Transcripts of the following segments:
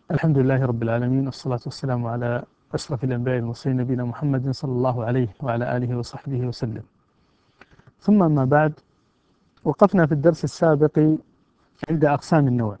الحمد لله رب العالمين، والصلاة والسلام على أشرف الأنبياء والمرسلين نبينا محمد صلى الله عليه وعلى آله وصحبه وسلم. ثم أما بعد، وقفنا في الدرس السابق عند أقسام النوع،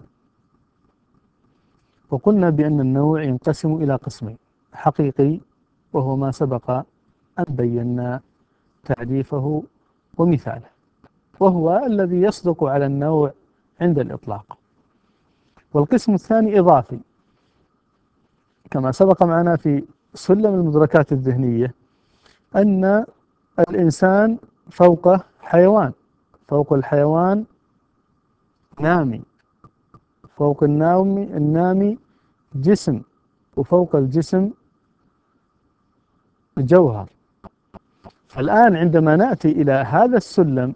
وقلنا بأن النوع ينقسم إلى قسمين: حقيقي وهو ما سبق أن بينا تعريفه ومثاله، وهو الذي يصدق على النوع عند الإطلاق. والقسم الثاني إضافي، كما سبق معنا في سلم المدركات الذهنية أن الإنسان فوق حيوان، فوق الحيوان نامي، فوق النامي جسم، وفوق الجسم جوهر. فالآن عندما نأتي إلى هذا السلم،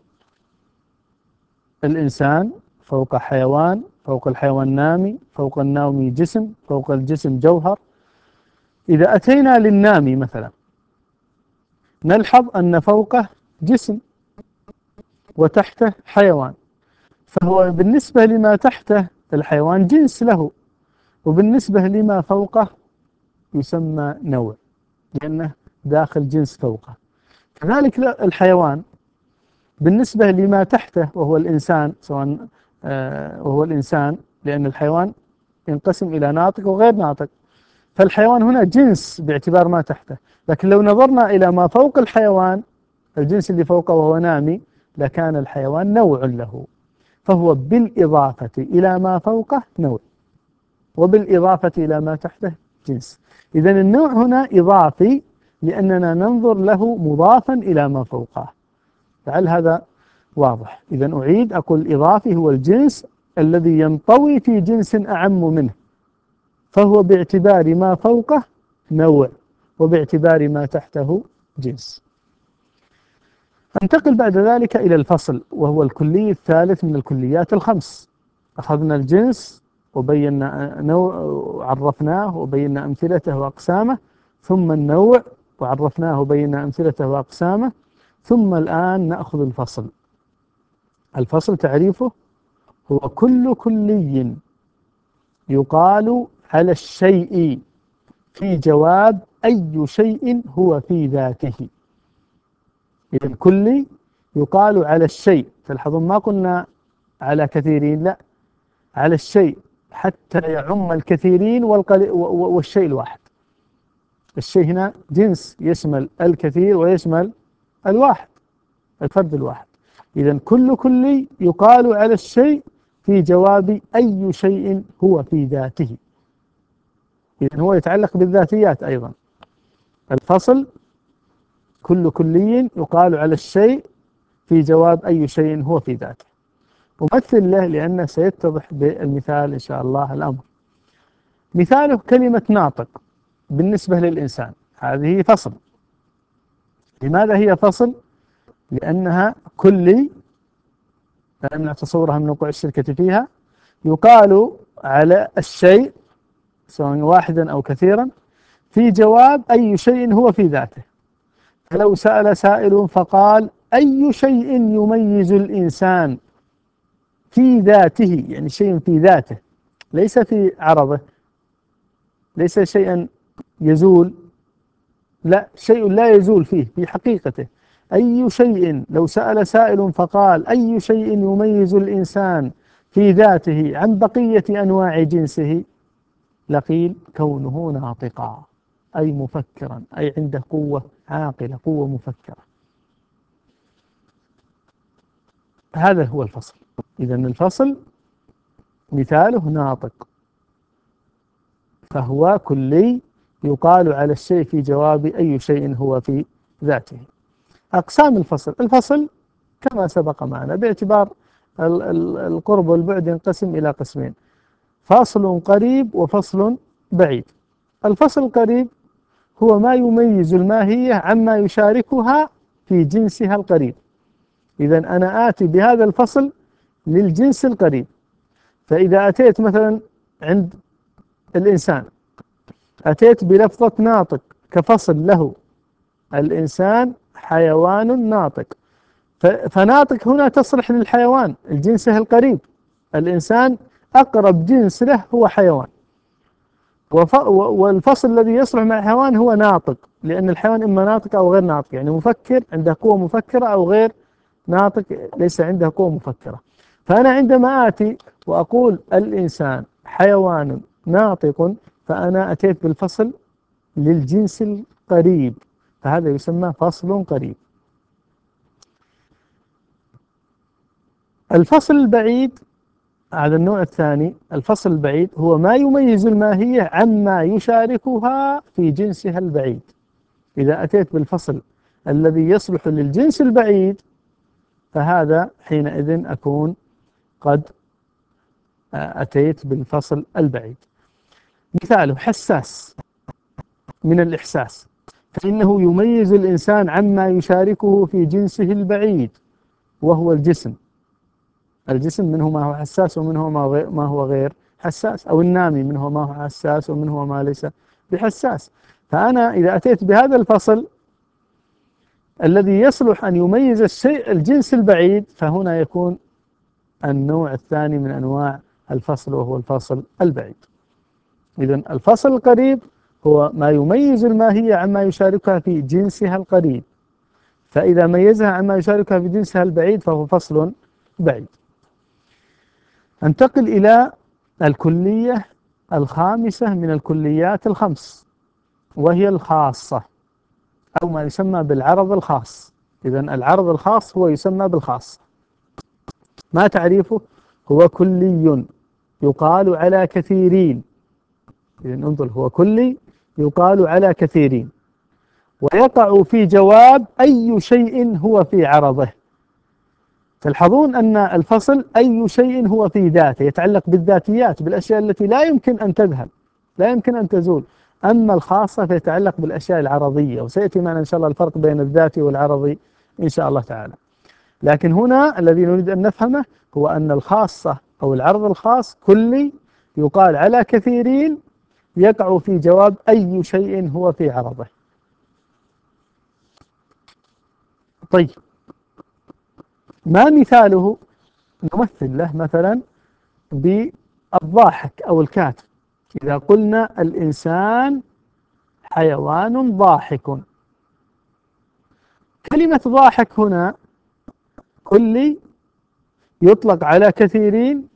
الإنسان فوق حيوان، فوق الحيوان نامي، فوق النامي جسم، فوق الجسم جوهر. إذا أتينا للنامي مثلا، نلحظ أن فوقه جسم وتحته حيوان، فهو بالنسبة لما تحته الحيوان جنس له، وبالنسبة لما فوقه يسمى نوع، لأنه داخل جنس فوقه. كذلك الحيوان بالنسبة لما تحته وهو الإنسان، سواء وهو الإنسان، لأن الحيوان ينقسم إلى ناطق وغير ناطق، فالحيوان هنا جنس باعتبار ما تحته. لكن لو نظرنا إلى ما فوق الحيوان، الجنس اللي فوقه وهو نامي، لكان الحيوان نوع له، فهو بالإضافة إلى ما فوقه نوع، وبالإضافة إلى ما تحته جنس. إذن النوع هنا إضافي، لأننا ننظر له مضافا إلى ما فوقه. فهل هذا واضح؟ إذن أعيد أقول: الإضافي هو الجنس الذي ينطوي في جنس أعم منه، فهو باعتبار ما فوقه نوع، وباعتبار ما تحته جنس. انتقل بعد ذلك إلى الفصل، وهو الكلي الثالث من الكليات الخمس. أخذنا الجنس وبينا نوع وعرفناه وبينا أمثلته وأقسامه، ثم النوع وعرفناه وبينا أمثلته وأقسامه، ثم الآن نأخذ الفصل. الفصل تعريفه هو كل كلي يقال على الشيء في جواب أي شيء هو في ذاته. إذن كلي يقال على الشيء، تلاحظون ما قلنا على كثيرين، لا، على الشيء حتى يعم الكثيرين والشيء الواحد. الشيء هنا جنس يشمل الكثير ويشمل الواحد، الفرد الواحد. إذن كل كلي يقال على الشيء في جواب أي شيء هو في ذاته. إذن هو يتعلق بالذاتيات أيضا. الفصل: كل كلي يقال على الشيء في جواب أي شيء هو في ذاته. أمثل له لأنه سيتضح بالمثال إن شاء الله الأمر. مثاله كلمة ناطق بالنسبة للإنسان، هذه فصل. لماذا هي فصل؟ لأنها كلي، لا يمنع تصورها من وقوع الشركة فيها. يقال على الشيء سواء واحدا أو كثيرا في جواب أي شيء هو في ذاته. فلو سأل سائل فقال: أي شيء يميز الإنسان في ذاته، يعني شيء في ذاته ليس في عرضه، ليس شيئا يزول، لا، شيء لا يزول فيه في حقيقته. أي شيء، لو سأل سائل فقال: أي شيء يميز الإنسان في ذاته عن بقية أنواع جنسه، لقيل كونه ناطقا، أي مفكرا، أي عنده قوة عاقلة، قوة مفكرة. هذا هو الفصل. إذن الفصل مثاله ناطق، فهو كلي يقال على الشيء في جواب أي شيء هو في ذاته. أقسام الفصل: الفصل كما سبق معنا باعتبار القرب والبعد ينقسم إلى قسمين: فصل قريب وفصل بعيد. الفصل القريب هو ما يميز الماهية عما يشاركها في جنسها القريب. إذن أنا آتي بهذا الفصل للجنس القريب. فإذا أتيت مثلا عند الإنسان، أتيت بلفظة ناطق كفصل له: الإنسان حيوان ناطق. فناطق هنا تصلح للحيوان الجنسه القريب. الإنسان أقرب جنس له هو حيوان، والفصل الذي يصلح مع الحيوان هو ناطق، لأن الحيوان إما ناطق أو غير ناطق، يعني مفكر عنده قوة مفكرة، أو غير ناطق ليس عنده قوة مفكرة. فأنا عندما آتي وأقول الإنسان حيوان ناطق، فأنا أتيت بالفصل للجنس القريب، فهذا يسمى فصل قريب. الفصل البعيد، هذا النوع الثاني. الفصل البعيد هو ما يميز الماهية عما يشاركها في جنسها البعيد. إذا أتيت بالفصل الذي يصلح للجنس البعيد، فهذا حينئذ أكون قد أتيت بالفصل البعيد. مثاله حساس من الإحساس، فإنه يميز الإنسان عما يشاركه في جنسه البعيد، وهو الجسم. الجسم منه ما هو حساس ومنه ما هو غير حساس، أو النامي منه ما هو حساس ومنه ما ليس بحساس. فأنا إذا أتيت بهذا الفصل الذي يصلح أن يميز الشيء الجنس البعيد، فهنا يكون النوع الثاني من أنواع الفصل، وهو الفصل البعيد. إذن الفصل القريب هو ما يميز الماهية عما يشاركها في جنسها القريب، فإذا ميزها عما يشاركها في جنسها البعيد فهو فصل بعيد. انتقل إلى الكلية الخامسة من الكليات الخمس، وهي الخاصة، أو ما يسمى بالعرض الخاص. إذن العرض الخاص هو يسمى بالخاص. ما تعريفه؟ هو كلي يقال على كثيرين. إذن انظر، هو كلي يقال على كثيرين، ويقع في جواب أي شيء هو في عرضه. تلحظون أن الفصل أي شيء هو في ذاته يتعلق بالذاتيات، بالأشياء التي لا يمكن أن تذهب، لا يمكن أن تزول. أما الخاصة فيتعلق بالأشياء العرضية، وسيأتي معنا إن شاء الله الفرق بين الذاتي والعرضي إن شاء الله تعالى. لكن هنا الذي نريد أن نفهمه هو أن الخاصة أو العرض الخاص كلي يقال على كثيرين، يقع في جواب أي شيء هو في عرضه. طيب، ما مثاله؟ نمثل له مثلا بالضاحك أو الكاتب. إذا قلنا الإنسان حيوان ضاحك، كلمة ضاحك هنا كلي يطلق على كثيرين،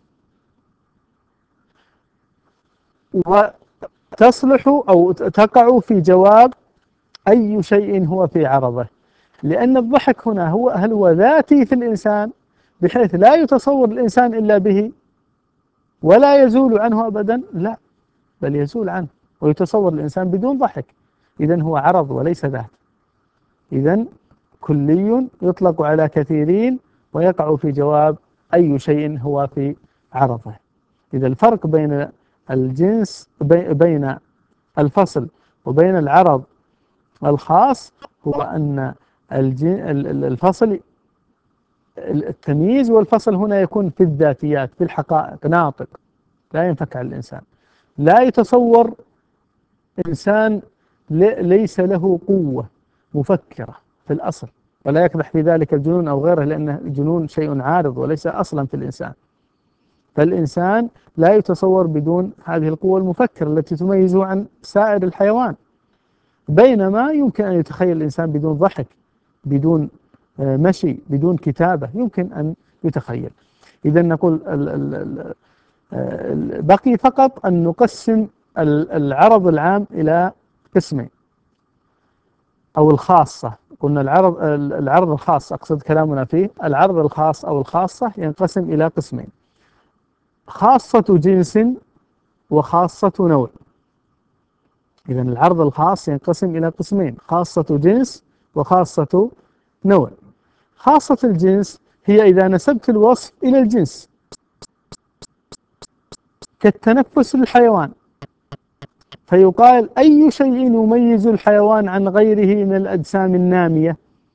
وتصلح أو تقع في جواب أي شيء هو في عرضه. لأن الضحك هنا هل هو ذاتي في الإنسان بحيث لا يتصور الإنسان إلا به ولا يزول عنه أبدا؟ لا، بل يزول عنه ويتصور الإنسان بدون ضحك. إذن هو عرض وليس ذات. إذن كلي يطلق على كثيرين ويقع في جواب أي شيء هو في عرضه. إذا الفرق بين الجنس، بين الفصل وبين العرض الخاص، هو أن الفصل، التمييز والفصل هنا يكون في الذاتيات، في الحقائق، ناطق لا ينفك عن الإنسان. لا يتصور إنسان ليس له قوة مفكرة في الأصل، ولا يقدح في ذلك الجنون أو غيره، لأن الجنون شيء عارض وليس أصلا في الإنسان. فالإنسان لا يتصور بدون هذه القوة المفكرة التي تميزه عن سائر الحيوان. بينما يمكن أن يتخيل الإنسان بدون ضحك، بدون مشي، بدون كتابة، يمكن أن يتخيل. إذا نقول بقي فقط أن نقسم العرض العام إلى قسمين، أو الخاصة. قلنا العرض الخاص، أقصد كلامنا فيه العرض الخاص أو الخاصة، ينقسم إلى قسمين: خاصة جنس وخاصة نوع. إذن العرض الخاص ينقسم إلى قسمين: خاصة جنس وخاصة نوع. خاصة الجنس هي إذا نسبت الوصف إلى الجنس، كالتنفس للحيوان، فيقال أي شيء يميز الحيوان عن غيره من الأجسام النامية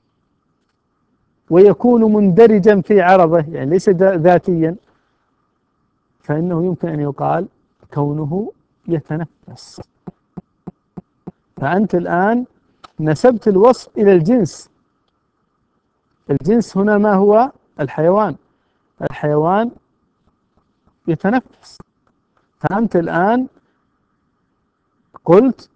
ويكون مندرجا في عرضه، يعني ليس ذاتيا، فإنه يمكن أن يقال كونه يتنفس. فأنت الآن نسبت الوصف إلى الجنس. الجنس هنا ما هو؟ الحيوان. الحيوان يتنفس. فأنت الآن قلت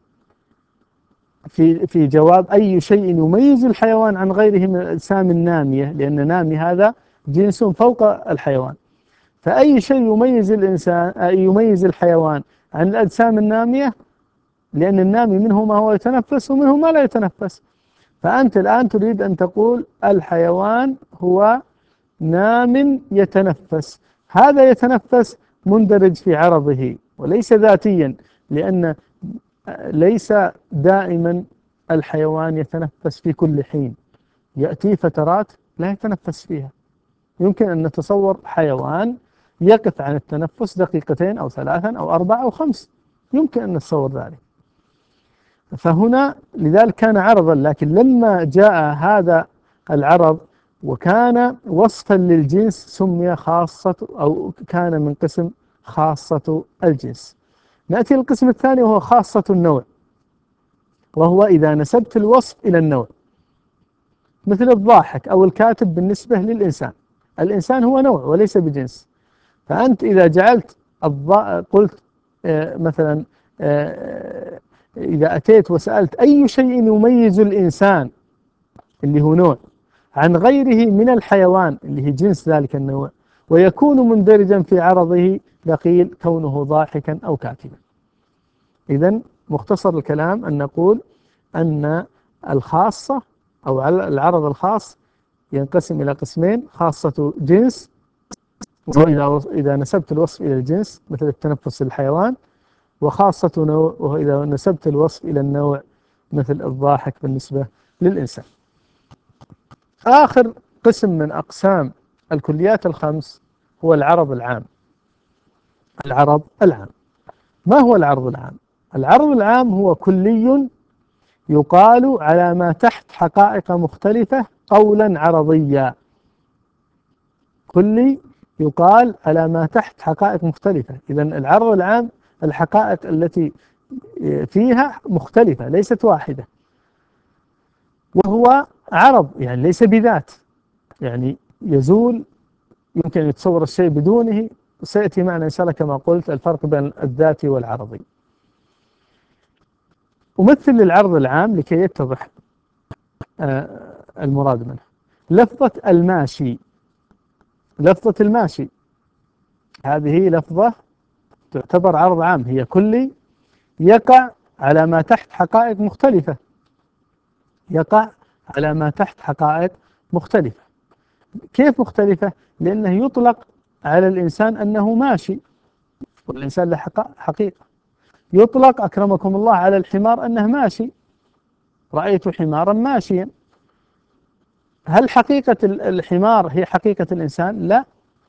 في جواب: أي شيء يميز الحيوان عن غيره من الأجسام النامية، لأن نامي هذا جنس فوق الحيوان، فأي شيء يميز الإنسان يميز الحيوان عن الأجسام النامية، لأن النامي منه ما هو يتنفس ومنه ما لا يتنفس. فأنت الآن تريد أن تقول الحيوان هو نام يتنفس، هذا يتنفس مندرج في عرضه وليس ذاتيا، لأن ليس دائما الحيوان يتنفس في كل حين، يأتي فترات لا يتنفس فيها. يمكن أن نتصور حيوان يقف عن التنفس دقيقتين أو ثلاثا أو أربعة أو خمس، يمكن أن نتصور ذلك. فهنا لذلك كان عرضا، لكن لما جاء هذا العرض وكان وصفا للجنس سمي خاصة، أو كان من قسم خاصة الجنس. نأتي للقسم الثاني وهو خاصة النوع، وهو إذا نسبت الوصف إلى النوع، مثل الضاحك أو الكاتب بالنسبة للإنسان. الإنسان هو نوع وليس بجنس، فأنت إذا جعلت قلت مثلا إذا أتيت وسألت أي شيء يميز الإنسان اللي هو نوع عن غيره من الحيوان اللي هي جنس ذلك النوع ويكون مندرجا في عرضه، لقيل كونه ضاحكا أو كاتبا. إذن مختصر الكلام أن نقول أن الخاصة أو العرض الخاص ينقسم إلى قسمين: خاصة جنس، وإذا نسبت الوصف إلى الجنس مثل التنفس للحيوان، وخاصة نوع، وإذا نسبت الوصف إلى النوع مثل الضاحك بالنسبة للإنسان. آخر قسم من أقسام الكليات الخمس هو العرض العام. العرض العام، ما هو العرض العام؟ العرض العام هو كلي يقال على ما تحت حقائق مختلفة قولا عرضيا. كلي يقال على ما تحت حقائق مختلفة. إذن العرض العام الحقائق التي فيها مختلفة ليست واحدة، وهو عرض يعني ليس بذات، يعني يزول، يمكن أن يتصور الشيء بدونه. سيأتي معنا إن شاء الله كما قلت الفرق بين الذاتي والعرضي. أمثل للعرض العام لكي يتضح المراد منه. لفظة الماشي، لفظة الماشي هذه لفظة تعتبر عرض عام، هي كلي يقع على ما تحت حقائق مختلفة، يقع على ما تحت حقائق مختلفة. كيف مختلفة؟ لأنه يطلق على الإنسان أنه ماشي، والإنسان له حقيقة. يطلق أكرمكم الله على الحمار أنه ماشي، رأيت حمارا ماشيا. هل حقيقة الحمار هي حقيقة الإنسان؟ لا.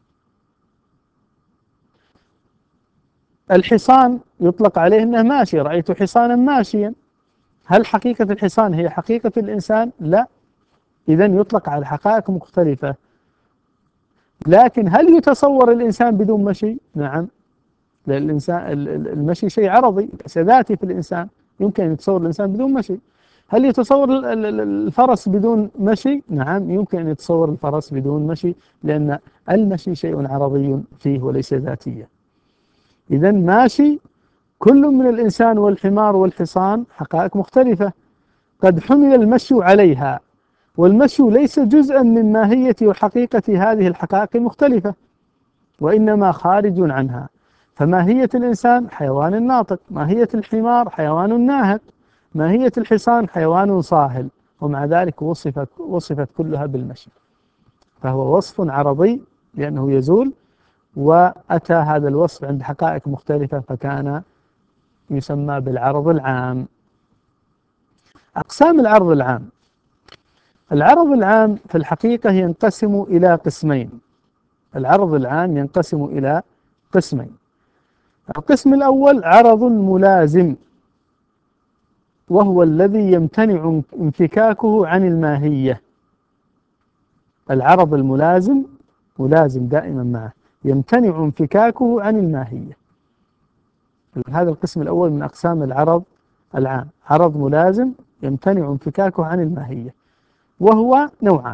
الحصان يطلق عليه أنه ماشي، رأيت حصانا ماشيا. هل حقيقة الحصان هي حقيقة الإنسان؟ لا. إذن يطلق على حقائق مختلفة. لكن هل يتصور الإنسان بدون مشي؟ نعم، لأن الإنسان المشي شيء عرضي ليس ذاتي في الإنسان، يمكن أن يتصور الإنسان بدون مشي. هل يتصور الفرس بدون مشي؟ نعم، يمكن أن يتصور الفرس بدون مشي، لأن المشي شيء عرضي فيه وليس ذاتيا. إذن ماشي كل من الإنسان والحمار والحصان حقائق مختلفة، قد حمل المشي عليها، والمشي ليس جزءا من ماهية وحقيقة هذه الحقائق المختلفة، وإنما خارج عنها. فماهية الإنسان حيوان ناطق، ماهية الحمار حيوان ناهق، ماهية الحصان حيوان صاهل، ومع ذلك وصفت كلها بالمشي. فهو وصف عرضي لأنه يزول، وأتى هذا الوصف عند حقائق مختلفة فكان يسمى بالعرض العام. أقسام العرض العام: العرض العام في الحقيقة ينقسم إلى قسمين. العرض العام ينقسم إلى قسمين. القسم الأول عرض ملازم، وهو الذي يمتنع انفكاكه عن الماهية. العرض الملازم ملازم دائما معه، يمتنع انفكاكه عن الماهية. هذا القسم الأول من أقسام العرض العام، عرض ملازم يمتنع انفكاكه عن الماهية، وهو نوعان: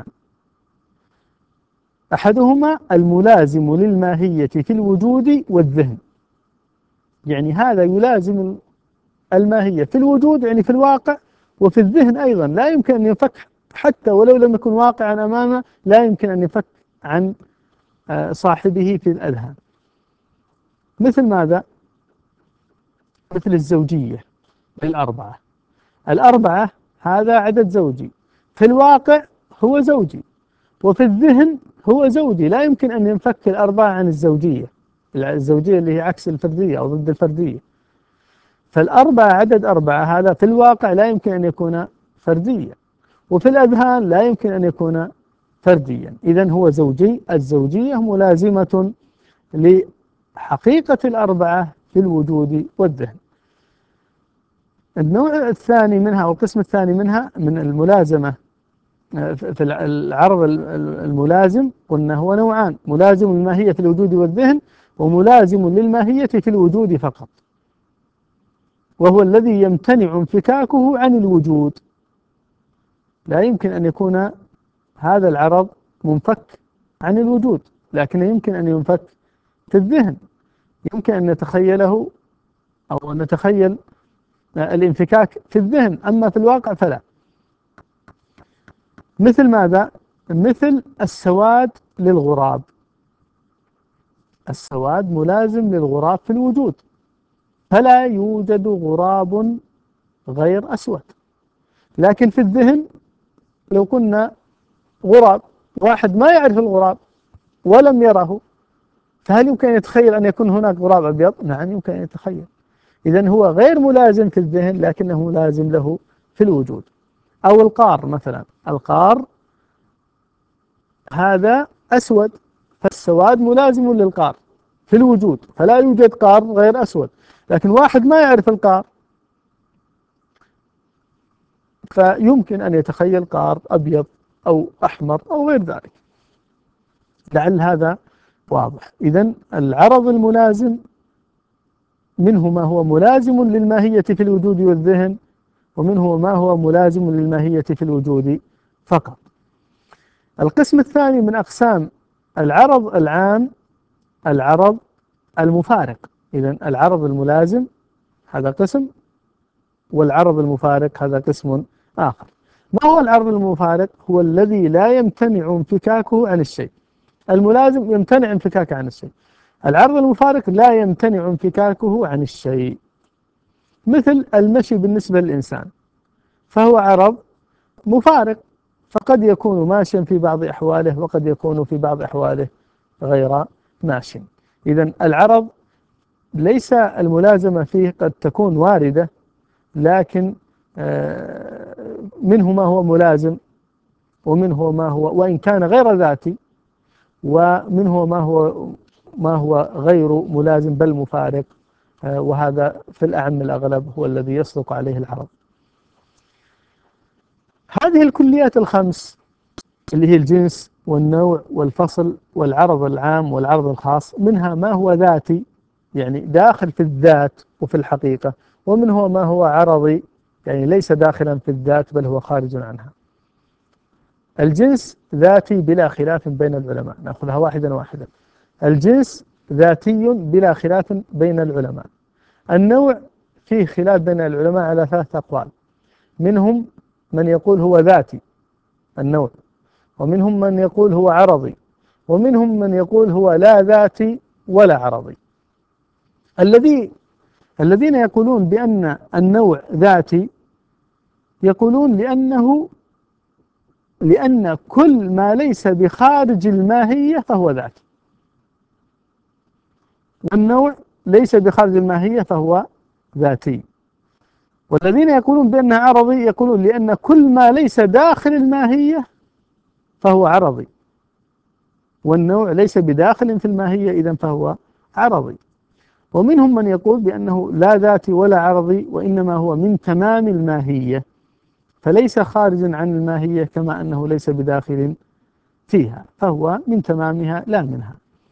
أحدهما الملازم للماهية في الوجود والذهن، يعني هذا يلازم الماهية في الوجود يعني في الواقع، وفي الذهن أيضا لا يمكن أن ينفك، حتى ولو لم يكن واقعا أمامه لا يمكن أن ينفك عن صاحبه في الأذهان. مثل ماذا؟ مثل الزوجية للأربعة. الأربعة هذا عدد زوجي، في الواقع هو زوجي، وفي الذهن هو زوجي، لا يمكن أن ينفك الأربعة عن الزوجية. الزوجية اللي هي عكس الفردية أو ضد الفردية. فالأربعة عدد أربعة هذا في الواقع لا يمكن أن يكون فرديا، وفي الأذهان لا يمكن أن يكون فرديا. إذن هو زوجي. الزوجية ملازمة لحقيقة الأربعة في الوجود والذهن. النوع الثاني منها أو القسم الثاني منها من الملازمة في العرض الملازم، قلنا هو نوعان: ملازم للماهية في الوجود والذهن، وملازم للماهية في الوجود فقط، وهو الذي يمتنع انفكاكه عن الوجود. لا يمكن أن يكون هذا العرض منفك عن الوجود، لكن يمكن أن ينفك في الذهن، يمكن أن نتخيله أو أن نتخيل الانفكاك في الذهن، أما في الواقع فلا. مثل ماذا؟ مثل السواد للغراب. السواد ملازم للغراب في الوجود، فلا يوجد غراب غير أسود. لكن في الذهن لو كنا غراب، واحد ما يعرف الغراب ولم يره، فهل يمكن أن يتخيل أن يكون هناك غراب أبيض؟ نعم يمكن أن يتخيل. إذن هو غير ملازم في الذهن لكنه ملازم له في الوجود. أو القار مثلا، القار هذا أسود، فالسواد ملازم للقار في الوجود، فلا يوجد قار غير أسود. لكن واحد ما يعرف القار فيمكن أن يتخيل قار أبيض أو أحمر أو غير ذلك. لعل هذا واضح. إذن العرض الملازم منه ما هو ملازم للماهية في الوجود والذهن، ومنه ما هو ملازم للماهية في الوجود فقط. القسم الثاني من أقسام العرض العام العرض المفارق. إذن العرض الملازم هذا قسم، والعرض المفارق هذا قسم آخر. ما هو العرض المفارق؟ هو الذي لا يمتنع انفكاكه عن الشيء. الملازم يمتنع انفكاكه عن الشيء، العرض المفارق لا يمتنع انفكاكه عن الشيء. مثل المشي بالنسبة للإنسان، فهو عرض مفارق، فقد يكون ماشيا في بعض أحواله وقد يكون في بعض أحواله غير ماشٍ. إذن العرض ليس الملازمة فيه قد تكون واردة، لكن منه ما هو ملازم، ومنه ما هو وإن كان غير ذاتي، ومنه ما هو غير ملازم بل مفارق، وهذا في الأعم الأغلب هو الذي يصدق عليه العرض. هذه الكليات الخمس اللي هي الجنس والنوع والفصل والعرض العام والعرض الخاص، منها ما هو ذاتي يعني داخل في الذات وفي الحقيقة، ومنه ما هو عرضي يعني ليس داخلا في الذات بل هو خارج عنها. الجنس ذاتي بلا خلاف بين العلماء، نأخذها واحدا واحدا. الجنس ذاتي بلا خلاف بين العلماء. النوع فيه خلاف بين العلماء على 3 أقوال، منهم من يقول هو ذاتي النوع، ومنهم من يقول هو عرضي، ومنهم من يقول هو لا ذاتي ولا عرضي. الذين يقولون بأن النوع ذاتي يقولون لأن كل ما ليس بخارج الماهية فهو ذاتي، والنوع ليس بخارج الماهية فهو ذاتي. والذين يقولون بأنه عرضي يقولون لأن كل ما ليس داخل الماهية فهو عرضي، والنوع ليس بداخل في الماهية إذن فهو عرضي. ومنهم من يقول بأنه لا ذاتي ولا عرضي، وإنما هو من تمام الماهية، فليس خارجا عن الماهية كما أنه ليس بداخل فيها، فهو من تمامها لا منها.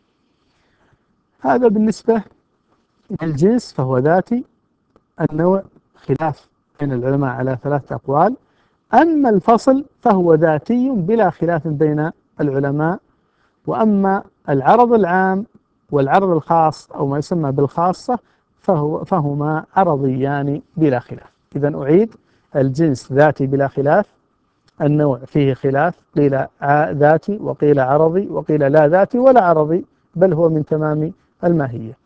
هذا بالنسبة للجنس فهو ذاتي. النوع خلاف بين العلماء على 3 أقوال. أما الفصل فهو ذاتي بلا خلاف بين العلماء. وأما العرض العام والعرض الخاص أو ما يسمى بالخاصة فهما عرضيان بلا خلاف. إذا أعيد: الجنس ذاتي بلا خلاف، النوع فيه خلاف، قيل ذاتي وقيل عرضي وقيل لا ذاتي ولا عرضي، بل هو من تمام الماهية.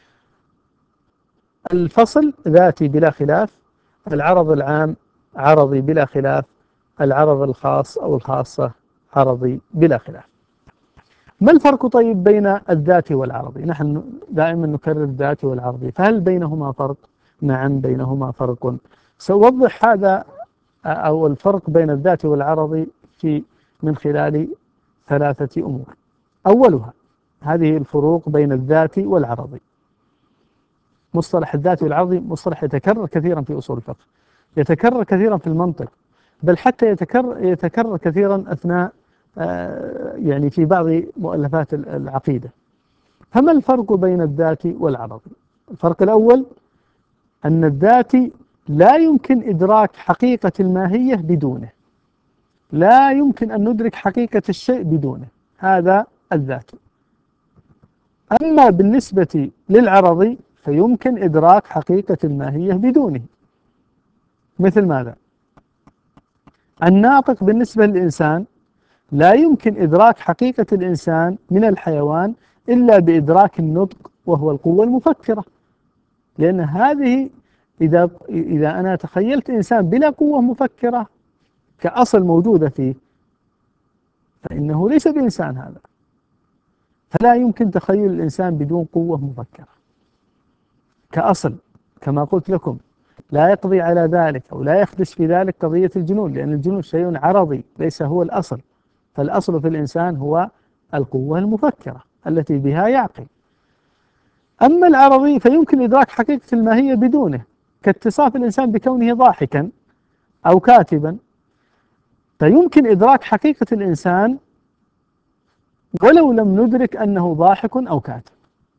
الفصل ذاتي بلا خلاف، العرض العام عرضي بلا خلاف، العرض الخاص أو الخاصة عرضي بلا خلاف. ما الفرق طيب بين الذاتي والعرضي؟ نحن دائما نكرر الذاتي والعرضي، فهل بينهما فرق؟ نعم، بينهما فرق. سأوضح هذا أو الفرق بين الذاتي والعرضي من خلال ثلاثة أمور. أولها هذه الفروق بين الذاتي والعرضي. مصطلح الذاتي والعرضي مصطلح يتكرر كثيرا في أصول الفقه، يتكرر كثيرا في المنطق، بل حتى يتكرر كثيرا أثناء يعني في بعض مؤلفات العقيدة. فما الفرق بين الذاتي والعرضي؟ الفرق الأول أن الذاتي لا يمكن إدراك حقيقة الماهية بدونه، لا يمكن أن ندرك حقيقة الشيء بدونه، هذا الذاتي. أما بالنسبة للعرضي فيمكن إدراك حقيقة الماهية بدونه. مثل ماذا؟ الناطق بالنسبة للإنسان لا يمكن إدراك حقيقة الإنسان من الحيوان إلا بإدراك النطق وهو القوة المفكرة، لأن هذه إذا أنا تخيلت إنسان بلا قوة مفكرة كأصل موجودة فيه فإنه ليس بإنسان هذا، فلا يمكن تخيل الإنسان بدون قوة مفكرة كأصل. كما قلت لكم لا يقضي على ذلك أو لا يخدش في ذلك قضية الجنون، لأن الجنون شيء عرضي ليس هو الأصل، فالأصل في الإنسان هو القوة المفكرة التي بها يعقل. أما العرضي فيمكن إدراك حقيقة الماهية بدونه، كاتصاف الإنسان بكونه ضاحكا أو كاتبا، فيمكن إدراك حقيقة الإنسان ولو لم ندرك أنه ضاحك أو كاتب.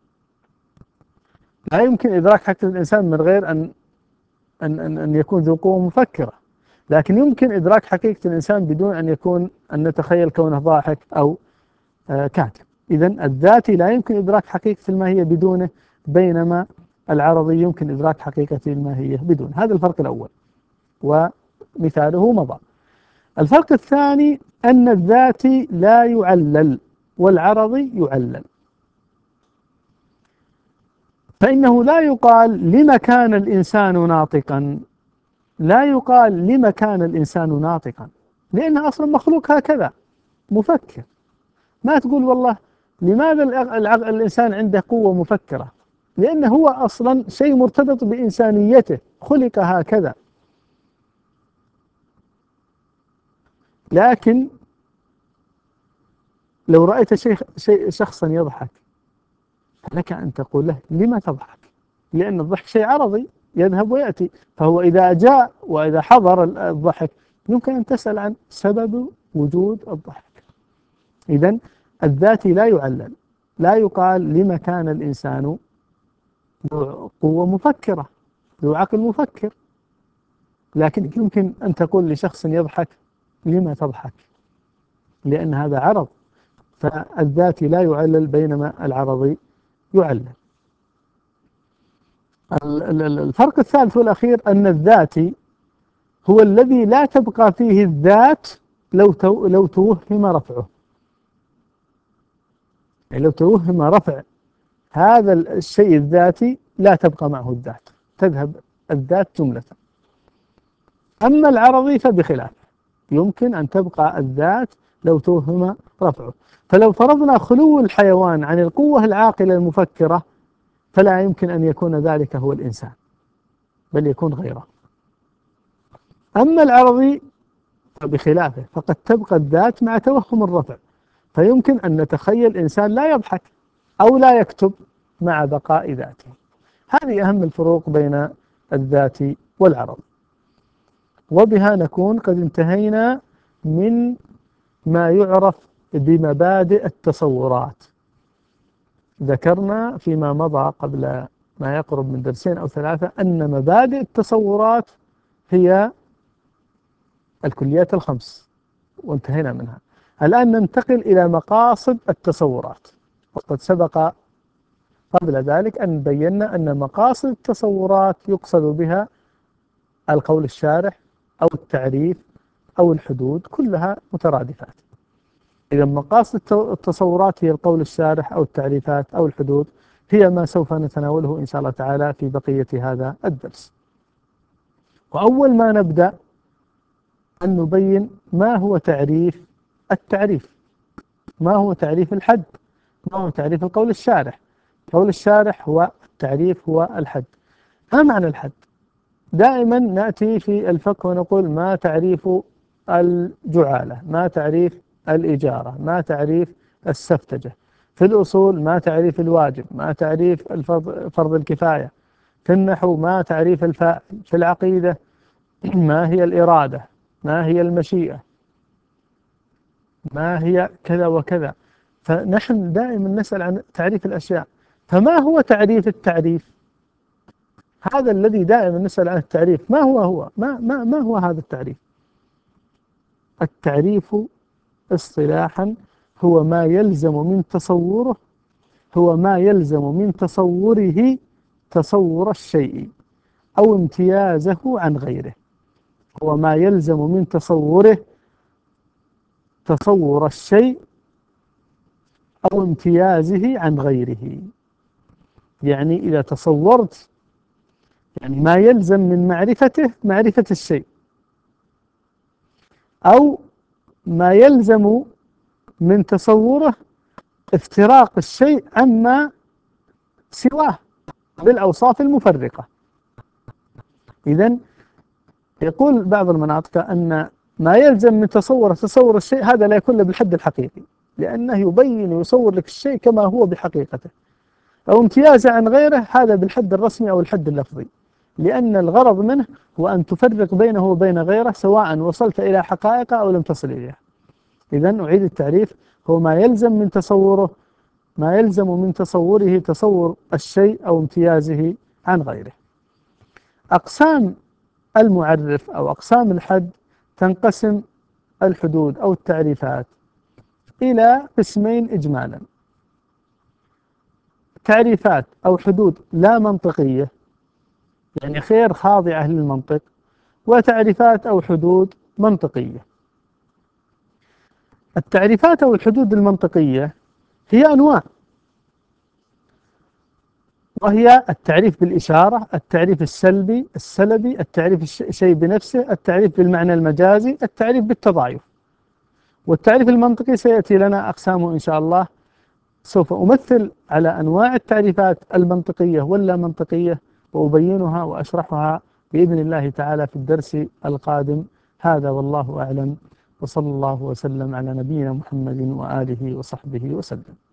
لا يمكن إدراك حقيقة الإنسان من غير أن يكون ذو قوة مفكرة، لكن يمكن إدراك حقيقة الإنسان بدون أن نتخيل كونه ضاحك أو كاتب. إذن الذاتي لا يمكن إدراك حقيقة الماهية بدونه، بينما العرضي يمكن إدراك حقيقة الماهية بدونه. هذا الفرق الأول ومثاله مضى. الفرق الثاني أن الذاتي لا يعلل والعرضي يعلل، فإنه لا يقال لما كان الإنسان ناطقا، لا يقال لما كان الإنسان ناطقا، لأنه أصلا مخلوق هكذا مفكر. ما تقول والله لماذا الإنسان عنده قوة مفكرة، لأنه هو أصلا شيء مرتبط بإنسانيته، خلق هكذا. لكن لو رأيت شخصا يضحك لك أن تقول له لما تضحك، لأن الضحك شيء عرضي يذهب ويأتي، فهو إذا جاء وإذا حضر الضحك يمكن أن تسأل عن سبب وجود الضحك. إذن الذاتي لا يعلل، لا يقال لما كان الإنسان ذو قوة مفكرة ذو عقل مفكر، لكن يمكن أن تقول لشخص يضحك لما تضحك، لأن هذا عرض، فالذاتي لا يعلل بينما العرضي يعلل. الفرق الثالث والأخير أن الذاتي هو الذي لا تبقى فيه الذات لو توهم رفعه، يعني لو توهم رفع هذا الشيء الذاتي لا تبقى معه الذات، تذهب الذات جملة. أما العرضي فبخلاف، يمكن أن تبقى الذات لو توهم رفعه. فلو فرضنا خلو الحيوان عن القوة العاقلة المفكرة فلا يمكن أن يكون ذلك هو الإنسان، بل يكون غيره. أما العرضي فبخلافه، فقد تبقى الذات مع توهم الرفع، فيمكن أن نتخيل إنسان لا يضحك أو لا يكتب مع بقاء ذاته. هذه أهم الفروق بين الذات والعرض. وبها نكون قد انتهينا من ما يعرف بمبادئ التصورات. ذكرنا فيما مضى قبل ما يقرب من درسين أو ثلاثة أن مبادئ التصورات هي الكليات الخمس وانتهينا منها. الآن ننتقل إلى مقاصد التصورات، وقد سبق قبل ذلك أن بينا أن مقاصد التصورات يقصد بها القول الشارح أو التعريف أو الحدود، كلها مترادفات. إذا مقاصد التصورات هي القول الشارح أو التعريفات أو الحدود، هي ما سوف نتناوله إن شاء الله تعالى في بقية هذا الدرس. وأول ما نبدأ أن نبين ما هو تعريف التعريف، ما هو تعريف الحد، ما هو تعريف القول الشارح. قول الشارح هو التعريف، هو الحد. ما معنى الحد؟ دائما نأتي في الفقه ونقول ما تعريف الجعالة، ما تعريف الإجارة، ما تعريف السفتجة. في الأصول ما تعريف الواجب، ما تعريف فرض الكفاية. في النحو ما تعريف الفاعل. في العقيدة ما هي الإرادة، ما هي المشيئة، ما هي كذا وكذا. فنحن دائما نسأل عن تعريف الأشياء. فما هو تعريف التعريف؟ هذا الذي دائما نسأل عن التعريف، ما هو هذا التعريف؟ التعريف اصطلاحا هو ما يلزم من تصوره، هو ما يلزم من تصوره تصور الشيء أو امتيازه عن غيره. هو ما يلزم من تصوره تصور الشيء أو امتيازه عن غيره. يعني إذا تصورت، يعني ما يلزم من معرفته معرفة الشيء، أو ما يلزم من تصوره افتراق الشيء عما سواه بالأوصاف المفرقة. إذن يقول بعض المناطق أن ما يلزم من تصور الشيء هذا لا يكون بالحد الحقيقي، لأنه يبين ويصور لك الشيء كما هو بحقيقته. أو امتيازه عن غيره هذا بالحد الرسمي أو الحد اللفظي، لأن الغرض منه هو أن تفرق بينه وبين غيره سواء وصلت إلى حقائق أو لم تصل إليها. إذن أعيد التعريف: هو ما يلزم من تصوره، ما يلزم من تصوره تصور الشيء أو امتيازه عن غيره. أقسام المعرف أو أقسام الحد تنقسم الحدود أو التعريفات إلى قسمين إجمالا: تعريفات أو حدود لا منطقية، يعني غير خاضعة للمنطق، وتعريفات أو حدود منطقية. التعريفات أو الحدود المنطقية هي أنواع، وهي التعريف بالإشارة، التعريف السلبي، التعريف الشيء بنفسه، التعريف بالمعنى المجازي، التعريف بالتضايف. والتعريف المنطقي سيأتي لنا أقسامه إن شاء الله. سوف أمثل على أنواع التعريفات المنطقية واللا منطقية، وأبينها وأشرحها بإذن الله تعالى في الدرس القادم. هذا والله أعلم، وصلى الله وسلم على نبينا محمد وآله وصحبه وسلم.